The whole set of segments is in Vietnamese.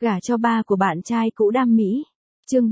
Gả cho ba của bạn trai cũ đam mỹ. Chương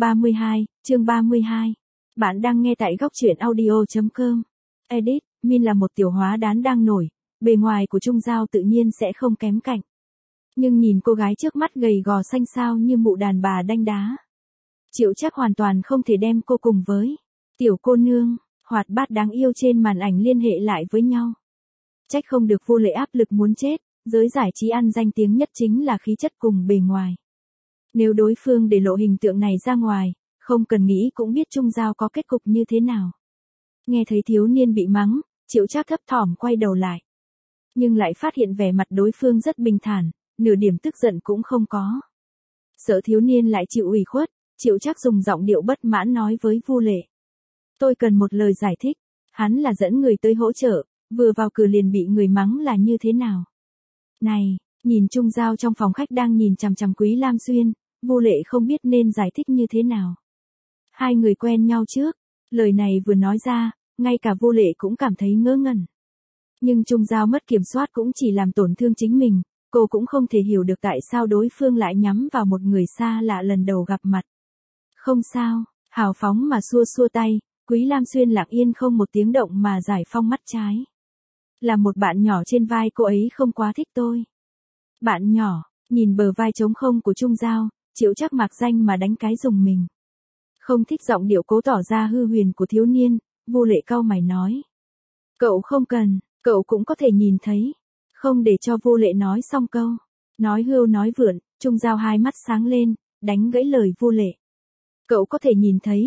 32. Bạn đang nghe tại góc truyện audio.com. Edit, Min là một tiểu hóa đán đang nổi, bề ngoài của Trung Giao tự nhiên sẽ không kém cạnh. Nhưng nhìn cô gái trước mắt gầy gò xanh xao như mụ đàn bà đanh đá. Triệu Trác hoàn toàn không thể đem cô cùng với tiểu cô nương, hoạt bát đáng yêu trên màn ảnh liên hệ lại với nhau. Trách không được Vô Lệ áp lực muốn chết, giới giải trí ăn danh tiếng nhất chính là khí chất cùng bề ngoài. Nếu đối phương để lộ hình tượng này ra ngoài, không cần nghĩ cũng biết Trung Giao có kết cục như thế nào. Nghe thấy thiếu niên bị mắng, Triệu Trác thấp thỏm quay đầu lại. Nhưng lại phát hiện vẻ mặt đối phương rất bình thản, nửa điểm tức giận cũng không có. Sợ thiếu niên lại chịu ủy khuất, Triệu Trác dùng giọng điệu bất mãn nói với Vô Lệ. Tôi cần một lời giải thích, hắn là dẫn người tới hỗ trợ, vừa vào cửa liền bị người mắng là như thế nào. Này, nhìn Trung Giao trong phòng khách đang nhìn chằm chằm Quý Lam Xuyên, Vô Lệ không biết nên giải thích như thế nào. Hai người quen nhau trước, lời này vừa nói ra, ngay cả Vô Lệ cũng cảm thấy ngớ ngẩn. Nhưng Trung Giao mất kiểm soát cũng chỉ làm tổn thương chính mình, cô cũng không thể hiểu được tại sao đối phương lại nhắm vào một người xa lạ lần đầu gặp mặt. Không sao, hào phóng mà xua xua tay, Quý Lam Xuyên lặng yên không một tiếng động mà giải phong mắt trái. Là một bạn nhỏ trên vai cô ấy không quá thích tôi. Bạn nhỏ, nhìn bờ vai trống không của Trung Giao, Triệu Trác mạc danh mà đánh cái rùng mình. Không thích giọng điệu cố tỏ ra hư huyền của thiếu niên, Vô Lệ cau mày nói. Cậu không cần, cậu cũng có thể nhìn thấy. Không để cho Vô Lệ nói xong câu. Nói hưu nói vượn, Trung Giao hai mắt sáng lên, đánh gãy lời Vô Lệ. Cậu có thể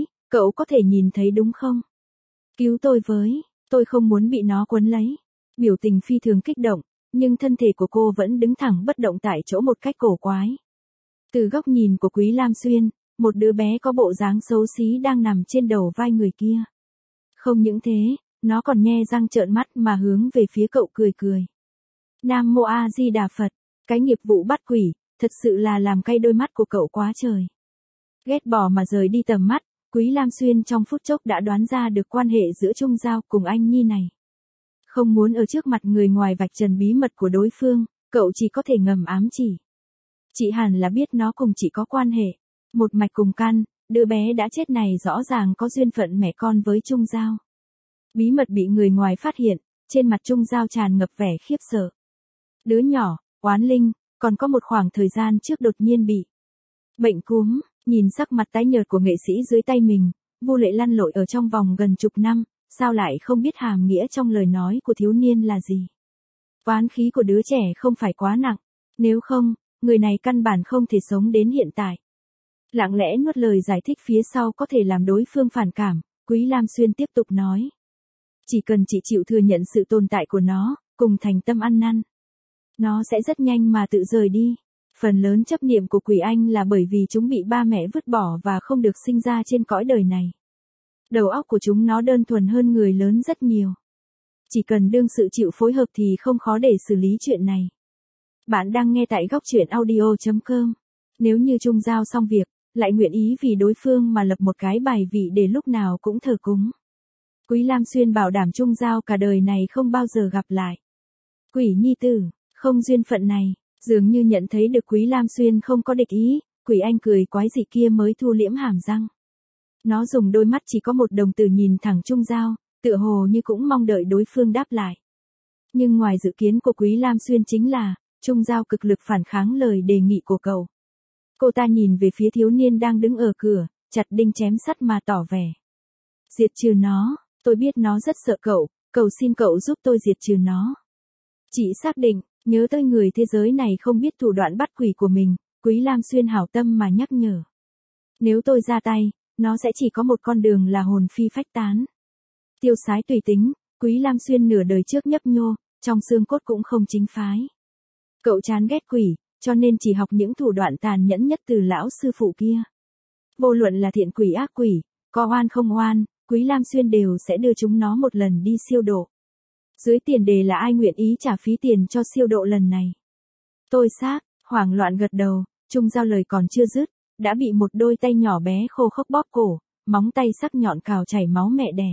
nhìn thấy đúng không? Cứu tôi với, tôi không muốn bị nó quấn lấy. Biểu tình phi thường kích động, nhưng thân thể của cô vẫn đứng thẳng bất động tại chỗ một cách cổ quái. Từ góc nhìn của Quý Lam Xuyên, một đứa bé có bộ dáng xấu xí đang nằm trên đầu vai người kia. Không những thế, nó còn nhe răng trợn mắt mà hướng về phía cậu cười cười. Nam Mô A Di Đà Phật, cái nghiệp vụ bắt quỷ, thật sự là làm cay đôi mắt của cậu quá trời. Ghét bỏ mà rời đi tầm mắt, Quý Lam Xuyên trong phút chốc đã đoán ra được quan hệ giữa Trung Giao cùng anh Nhi này. Không muốn ở trước mặt người ngoài vạch trần bí mật của đối phương, cậu chỉ có thể ngầm ám chỉ. Chị hẳn là biết nó cùng chị có quan hệ. Một mạch cùng căn, đứa bé đã chết này rõ ràng có duyên phận mẹ con với Trung Giao. Bí mật bị người ngoài phát hiện, trên mặt Trung Giao tràn ngập vẻ khiếp sợ. Đứa nhỏ, oán linh, còn có một khoảng thời gian trước đột nhiên bị bệnh cúm, nhìn sắc mặt tái nhợt của nghệ sĩ dưới tay mình, Vô Lệ lăn lội ở trong vòng gần chục năm, sao lại không biết hàm nghĩa trong lời nói của thiếu niên là gì. Oán khí của đứa trẻ không phải quá nặng, nếu không, người này căn bản không thể sống đến hiện tại. Lặng lẽ nuốt lời giải thích phía sau có thể làm đối phương phản cảm, Quý Lam Xuyên tiếp tục nói. Chỉ cần chị chịu thừa nhận sự tồn tại của nó, cùng thành tâm ăn năn, nó sẽ rất nhanh mà tự rời đi. Phần lớn chấp niệm của quỷ anh là bởi vì chúng bị ba mẹ vứt bỏ và không được sinh ra trên cõi đời này. Đầu óc của chúng nó đơn thuần hơn người lớn rất nhiều. Chỉ cần đương sự chịu phối hợp thì không khó để xử lý chuyện này. Bạn đang nghe tại góc truyện audio.com. Nếu như Trung Giao xong việc, lại nguyện ý vì đối phương mà lập một cái bài vị để lúc nào cũng thờ cúng. Quý Lam Xuyên bảo đảm Trung Giao cả đời này không bao giờ gặp lại. Quỷ nhi tử, không duyên phận này, dường như nhận thấy được Quý Lam Xuyên không có địch ý, quỷ anh cười quái dị kia mới thu liễm hàm răng. Nó dùng đôi mắt chỉ có một đồng tử nhìn thẳng Trung Giao, tựa hồ như cũng mong đợi đối phương đáp lại. Nhưng ngoài dự kiến của Quý Lam Xuyên chính là, Trung Giao cực lực phản kháng lời đề nghị của cậu. Cô ta nhìn về phía thiếu niên đang đứng ở cửa, chặt đinh chém sắt mà tỏ vẻ. Diệt trừ nó, tôi biết nó rất sợ cậu, cầu xin cậu giúp tôi diệt trừ nó. Chị xác định, nhớ tới người thế giới này không biết thủ đoạn bắt quỷ của mình, Quý Lam Xuyên hảo tâm mà nhắc nhở. Nếu tôi ra tay, nó sẽ chỉ có một con đường là hồn phi phách tán. Tiêu sái tùy tính, Quý Lam Xuyên nửa đời trước nhấp nhô, trong xương cốt cũng không chính phái. Cậu chán ghét quỷ, cho nên chỉ học những thủ đoạn tàn nhẫn nhất từ lão sư phụ kia. Vô luận là thiện quỷ ác quỷ, có oan không oan, Quý Lam Xuyên đều sẽ đưa chúng nó một lần đi siêu độ. Dưới tiền đề là ai nguyện ý trả phí tiền cho siêu độ lần này. Tôi xác, hoảng loạn gật đầu, Trung Giao lời còn chưa dứt, đã bị một đôi tay nhỏ bé khô khốc bóp cổ, móng tay sắc nhọn cào chảy máu mẹ đẻ.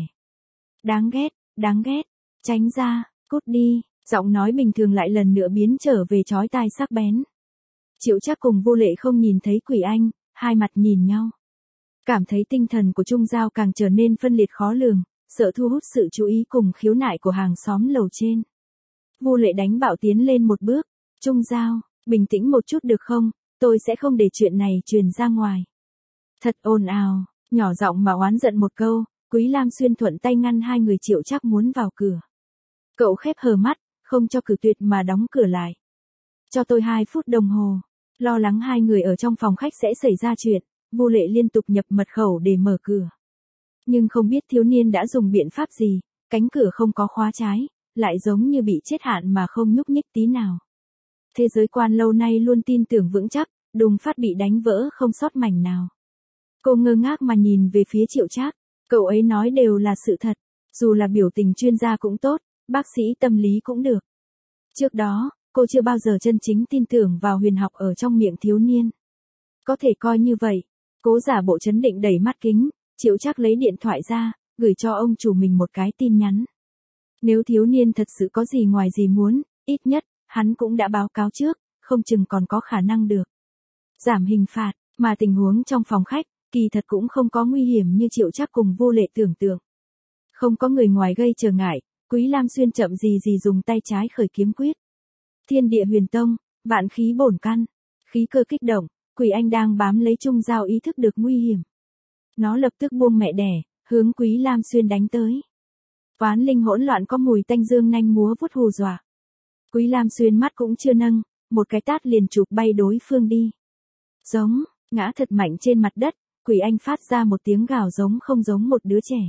Đáng ghét, tránh ra, cút đi, giọng nói bình thường lại lần nữa biến trở về chói tai sắc bén. Triệu Trác cùng Vu Lệ không nhìn thấy Quỷ Anh, hai mặt nhìn nhau. Cảm thấy tinh thần của Trung Giao càng trở nên phân liệt khó lường, sợ thu hút sự chú ý cùng khiếu nại của hàng xóm lầu trên. Vu Lệ đánh bạo tiến lên một bước, Trung Giao, bình tĩnh một chút được không, tôi sẽ không để chuyện này truyền ra ngoài. Thật ồn ào, nhỏ giọng mà oán giận một câu, Quý Lam Xuyên thuận tay ngăn hai người Triệu Trác muốn vào cửa. Cậu khép hờ mắt, không cho cử tuyệt mà đóng cửa lại. Cho tôi 2 phút đồng hồ, lo lắng hai người ở trong phòng khách sẽ xảy ra chuyện, Vu Lệ liên tục nhập mật khẩu để mở cửa. Nhưng không biết thiếu niên đã dùng biện pháp gì, cánh cửa không có khóa trái, lại giống như bị chết hạn mà không nhúc nhích tí nào. Thế giới quan lâu nay luôn tin tưởng vững chắc, đùng phát bị đánh vỡ không sót mảnh nào. Cô ngơ ngác mà nhìn về phía Triệu Trác, cậu ấy nói đều là sự thật, dù là biểu tình chuyên gia cũng tốt, bác sĩ tâm lý cũng được. Trước đó, cô chưa bao giờ chân chính tin tưởng vào huyền học ở trong miệng thiếu niên. Có thể coi như vậy, cố giả bộ trấn định đẩy mắt kính, Triệu Trác lấy điện thoại ra, gửi cho ông chủ mình một cái tin nhắn. Nếu thiếu niên thật sự có gì ngoài gì muốn, ít nhất, hắn cũng đã báo cáo trước, không chừng còn có khả năng được giảm hình phạt, mà tình huống trong phòng khách, kỳ thật cũng không có nguy hiểm như Triệu Trác cùng Vu Lệ tưởng tượng. Không có người ngoài gây trở ngại, Quý Lam Xuyên chậm gì gì dùng tay trái khởi kiếm quyết. Thiên địa huyền tông, vạn khí bổn căn, khí cơ kích động, Quỷ Anh đang bám lấy Trung Giao ý thức được nguy hiểm. Nó lập tức buông mẹ đẻ, hướng Quý Lam Xuyên đánh tới. Oán linh hỗn loạn có mùi tanh dương nanh múa vuốt hù dọa. Quý Lam Xuyên mắt cũng chưa nâng, một cái tát liền chụp bay đối phương đi. Giống, ngã thật mạnh trên mặt đất, Quỷ Anh phát ra một tiếng gào giống không giống một đứa trẻ.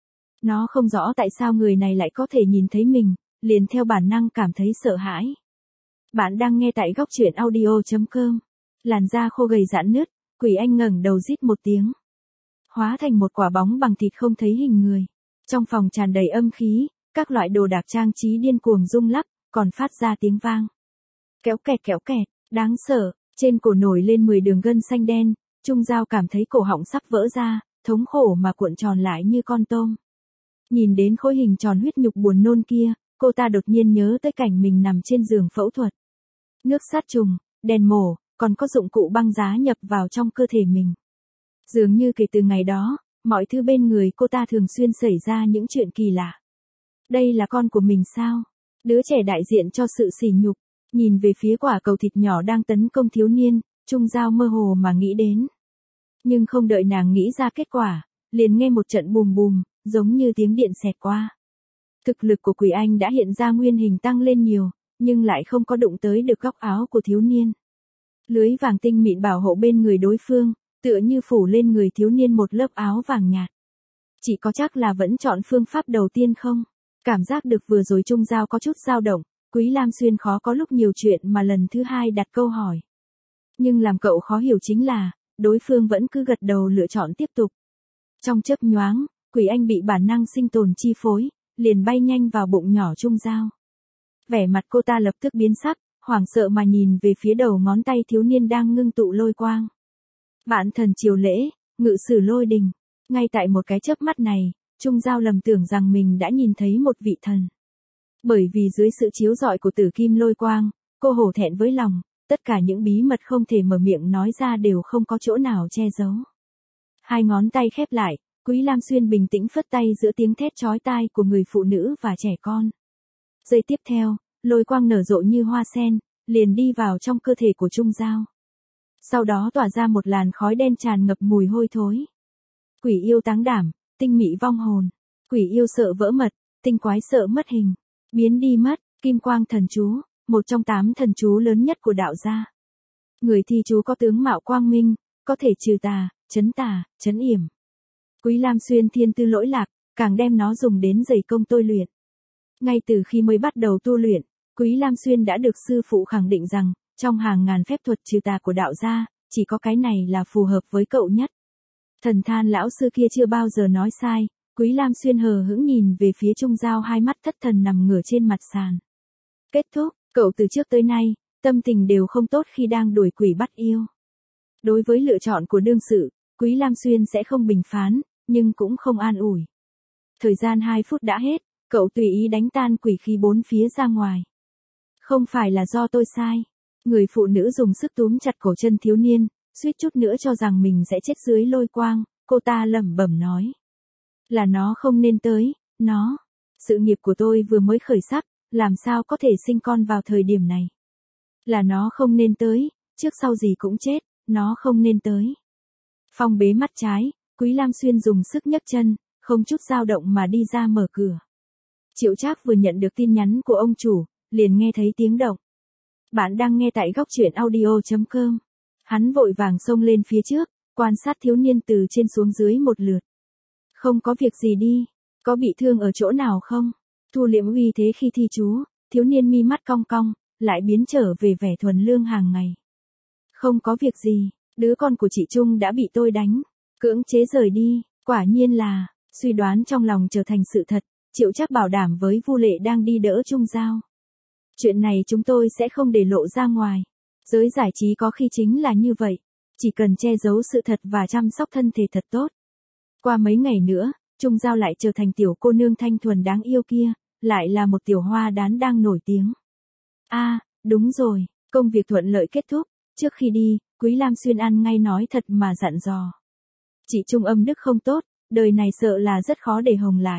Nó không rõ tại sao người này lại có thể nhìn thấy mình, liền theo bản năng cảm thấy sợ hãi. Bạn đang nghe tại góc truyện audio.com. Làn da khô gầy giãn nứt, Quỷ Anh ngẩng đầu rít một tiếng. Hóa thành một quả bóng bằng thịt không thấy hình người. Trong phòng tràn đầy âm khí, các loại đồ đạc trang trí điên cuồng rung lắc, còn phát ra tiếng vang. Kéo kẹt, đáng sợ, trên cổ nổi lên 10 đường gân xanh đen, Trung Giao cảm thấy cổ họng sắp vỡ ra, thống khổ mà cuộn tròn lại như con tôm. Nhìn đến khối hình tròn huyết nhục buồn nôn kia, cô ta đột nhiên nhớ tới cảnh mình nằm trên giường phẫu thuật. Nước sát trùng, đèn mổ, còn có dụng cụ băng giá nhập vào trong cơ thể mình. Dường như kể từ ngày đó, mọi thứ bên người cô ta thường xuyên xảy ra những chuyện kỳ lạ. Đây là con của mình sao? Đứa trẻ đại diện cho sự sỉ nhục, nhìn về phía quả cầu thịt nhỏ đang tấn công thiếu niên, Trung Giao mơ hồ mà nghĩ đến. Nhưng không đợi nàng nghĩ ra kết quả, liền nghe một trận bùm bùm, giống như tiếng điện xẹt qua. Thực lực của Quỷ Anh đã hiện ra nguyên hình tăng lên nhiều, nhưng lại không có đụng tới được góc áo của thiếu niên. Lưới vàng tinh mịn bảo hộ bên người đối phương, tựa như phủ lên người thiếu niên một lớp áo vàng nhạt. Chỉ có chắc là vẫn chọn phương pháp đầu tiên không? Cảm giác được vừa rồi Trung Giao có chút dao động, Quý Lam Xuyên khó có lúc nhiều chuyện mà lần thứ hai đặt câu hỏi. Nhưng làm cậu khó hiểu chính là, đối phương vẫn cứ gật đầu lựa chọn tiếp tục. Trong chớp nhoáng, Quỷ Anh bị bản năng sinh tồn chi phối, liền bay nhanh vào bụng nhỏ Trung Giao. Vẻ mặt cô ta lập tức biến sắc, hoảng sợ mà nhìn về phía đầu ngón tay thiếu niên đang ngưng tụ lôi quang. Vạn thần triều lễ, ngự sử lôi đình. Ngay tại một cái chớp mắt này, Trung Giao lầm tưởng rằng mình đã nhìn thấy một vị thần. Bởi vì dưới sự chiếu rọi của tử kim lôi quang, cô hổ thẹn với lòng, tất cả những bí mật không thể mở miệng nói ra đều không có chỗ nào che giấu. Hai ngón tay khép lại, Quý Lam Xuyên bình tĩnh phất tay giữa tiếng thét chói tai của người phụ nữ và trẻ con. Giây tiếp theo, lôi quang nở rộ như hoa sen, liền đi vào trong cơ thể của Trung Giao. Sau đó tỏa ra một làn khói đen tràn ngập mùi hôi thối. Quỷ yêu táng đảm, tinh mị vong hồn. Quỷ yêu sợ vỡ mật, tinh quái sợ mất hình. Biến đi mất, kim quang thần chú, một trong 8 thần chú lớn nhất của đạo gia. Người thi chú có tướng mạo quang minh, có thể trừ tà, trấn yểm. Quý Lam Xuyên thiên tư lỗi lạc, càng đem nó dùng đến dày công tôi luyện. Ngay từ khi mới bắt đầu tu luyện, Quý Lam Xuyên đã được sư phụ khẳng định rằng, trong hàng ngàn phép thuật trừ tà của đạo gia, chỉ có cái này là phù hợp với cậu nhất. Thần Than lão sư kia chưa bao giờ nói sai, Quý Lam Xuyên hờ hững nhìn về phía Trung Giao, hai mắt thất thần nằm ngửa trên mặt sàn. Kết thúc, cậu từ trước tới nay, tâm tình đều không tốt khi đang đuổi quỷ bắt yêu. Đối với lựa chọn của đương sự, Quý Lam Xuyên sẽ không bình phán, nhưng cũng không an ủi. Thời gian 2 phút đã hết, cậu tùy ý đánh tan quỷ khí bốn phía ra ngoài. Không phải là do tôi sai. Người phụ nữ dùng sức túm chặt cổ chân thiếu niên, suýt chút nữa cho rằng mình sẽ chết dưới lôi quang, cô ta lẩm bẩm nói. Là nó không nên tới, nó. Sự nghiệp của tôi vừa mới khởi sắc, làm sao có thể sinh con vào thời điểm này. Là nó không nên tới, trước sau gì cũng chết, nó không nên tới. Phong bế mắt trái, Quý Lam Xuyên dùng sức nhấc chân, không chút dao động mà đi ra mở cửa. Triệu Trác vừa nhận được tin nhắn của ông chủ, liền nghe thấy tiếng động. Bạn đang nghe tại góc truyện audio.com. Hắn vội vàng xông lên phía trước, quan sát thiếu niên từ trên xuống dưới một lượt. Không có việc gì đi, có bị thương ở chỗ nào không? Thu liễm uy thế khi thi chú, thiếu niên mi mắt cong cong, lại biến trở về vẻ thuần lương hàng ngày. Không có việc gì, đứa con của chị Trung đã bị tôi đánh, cưỡng chế rời đi, quả nhiên là, suy đoán trong lòng trở thành sự thật, Triệu Trác bảo đảm với Vu Lệ đang đi đỡ Trung Giao. Chuyện này chúng tôi sẽ không để lộ ra ngoài. Giới giải trí có khi chính là như vậy, chỉ cần che giấu sự thật và chăm sóc thân thể thật tốt. Qua mấy ngày nữa, Trung Giao lại trở thành tiểu cô nương thanh thuần đáng yêu kia, lại là một tiểu hoa đán đang nổi tiếng. Đúng rồi, công việc thuận lợi kết thúc, trước khi đi, Quý Lam Xuyên ăn ngay nói thật mà dặn dò. Chị Trung âm đức không tốt, đời này sợ là rất khó để hồng lại.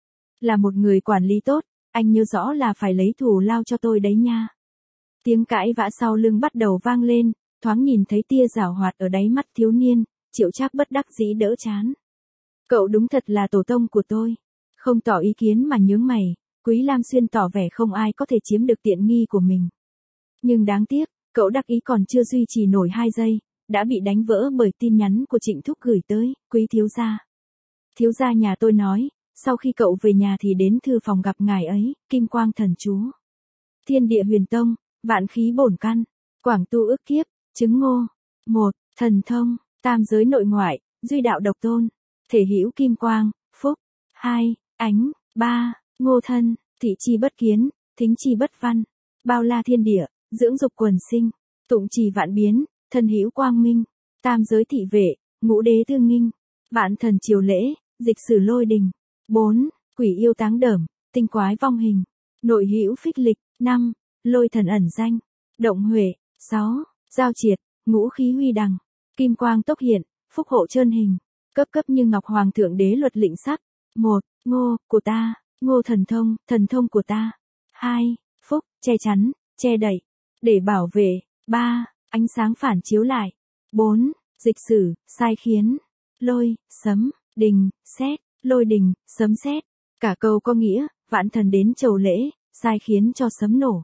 Là một người quản lý tốt, anh nhớ rõ là phải lấy thù lao cho tôi đấy nha. Tiếng cãi vã sau lưng bắt đầu vang lên, thoáng nhìn thấy tia giảo hoạt ở đáy mắt thiếu niên, Triệu Trác bất đắc dĩ đỡ chán. Cậu đúng thật là tổ tông của tôi. Không tỏ ý kiến mà nhướng mày, Quý Lam Xuyên tỏ vẻ không ai có thể chiếm được tiện nghi của mình. Nhưng đáng tiếc, cậu đắc ý còn chưa duy trì nổi 2 giây, đã bị đánh vỡ bởi tin nhắn của Trịnh Thúc gửi tới, Quý thiếu gia. Thiếu gia nhà tôi nói, sau khi cậu về nhà thì đến thư phòng gặp ngài ấy, Kim Quang thần chú. Thiên địa huyền tông, vạn khí bổn căn, quảng tu ức kiếp, chứng ngô. 1. Thần thông, tam giới nội ngoại, duy đạo độc tôn. Thể hữu kim quang, phúc. 2. Ánh. 3. Ngô thân, thị chi bất kiến, thính chi bất văn. Bao la thiên địa, dưỡng dục quần sinh. Tụng trì vạn biến, thần hữu quang minh. Tam giới thị vệ, ngũ đế thương nghinh. Vạn thần triều lễ, dịch sử lôi đình. 4. Quỷ yêu táng đởm, tinh quái vong hình. Nội hữu phích lịch. 5. Lôi thần ẩn danh. Động huệ. 6. Giao triệt, ngũ khí huy đằng. Kim quang tốc hiện, phúc hộ trơn hình. Cấp cấp như ngọc hoàng thượng đế luật lĩnh sắc. 1. Ngô, của ta. Ngô thần thông của ta. 2. Phúc, che chắn, che đậy. Để bảo vệ. 3. Ánh sáng phản chiếu lại. 4. Dịch sử, sai khiến. Lôi, sấm, đình, sét. Lôi đình, sấm sét. Cả câu có nghĩa, vạn thần đến chầu lễ, sai khiến cho sấm nổ.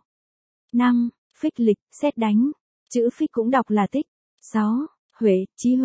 5. Phích lịch, sét đánh. Chữ phích cũng đọc là tích. 6. Huệ,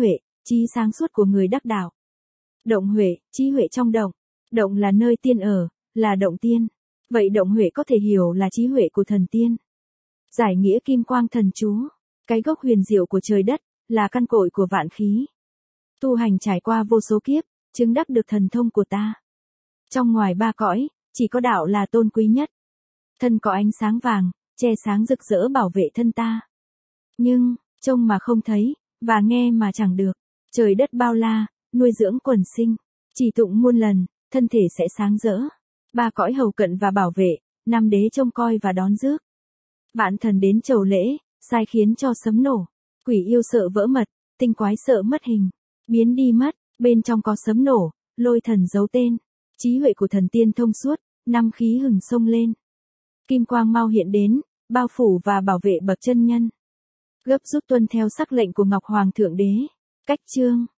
trí sáng suốt của người đắc đạo. Động huệ, trí huệ trong động. Động là nơi tiên ở, là động tiên. Vậy động huệ có thể hiểu là trí huệ của thần tiên. Giải nghĩa kim quang thần chú. Cái gốc huyền diệu của trời đất, là căn cội của vạn khí. Tu hành trải qua vô số kiếp, chứng đắc được thần thông của ta. Trong ngoài 3 cõi, chỉ có đạo là tôn quý nhất. Thân có ánh sáng vàng, che sáng rực rỡ bảo vệ thân ta. Nhưng, trông mà không thấy, và nghe mà chẳng được. Trời đất bao la, nuôi dưỡng quần sinh. Chỉ tụng muôn lần, thân thể sẽ sáng rỡ. 3 cõi hầu cận và bảo vệ, 5 đế trông coi và đón rước. Vạn thần đến chầu lễ, sai khiến cho sấm nổ. Quỷ yêu sợ vỡ mật, tinh quái sợ mất hình. Biến đi mất, bên trong có sấm nổ, lôi thần giấu tên. Trí huệ của thần tiên thông suốt, 5 khí hừng sông lên. Kim quang mau hiện đến, bao phủ và bảo vệ bậc chân nhân. Gấp rút tuân theo sắc lệnh của Ngọc Hoàng Thượng Đế. Cách chương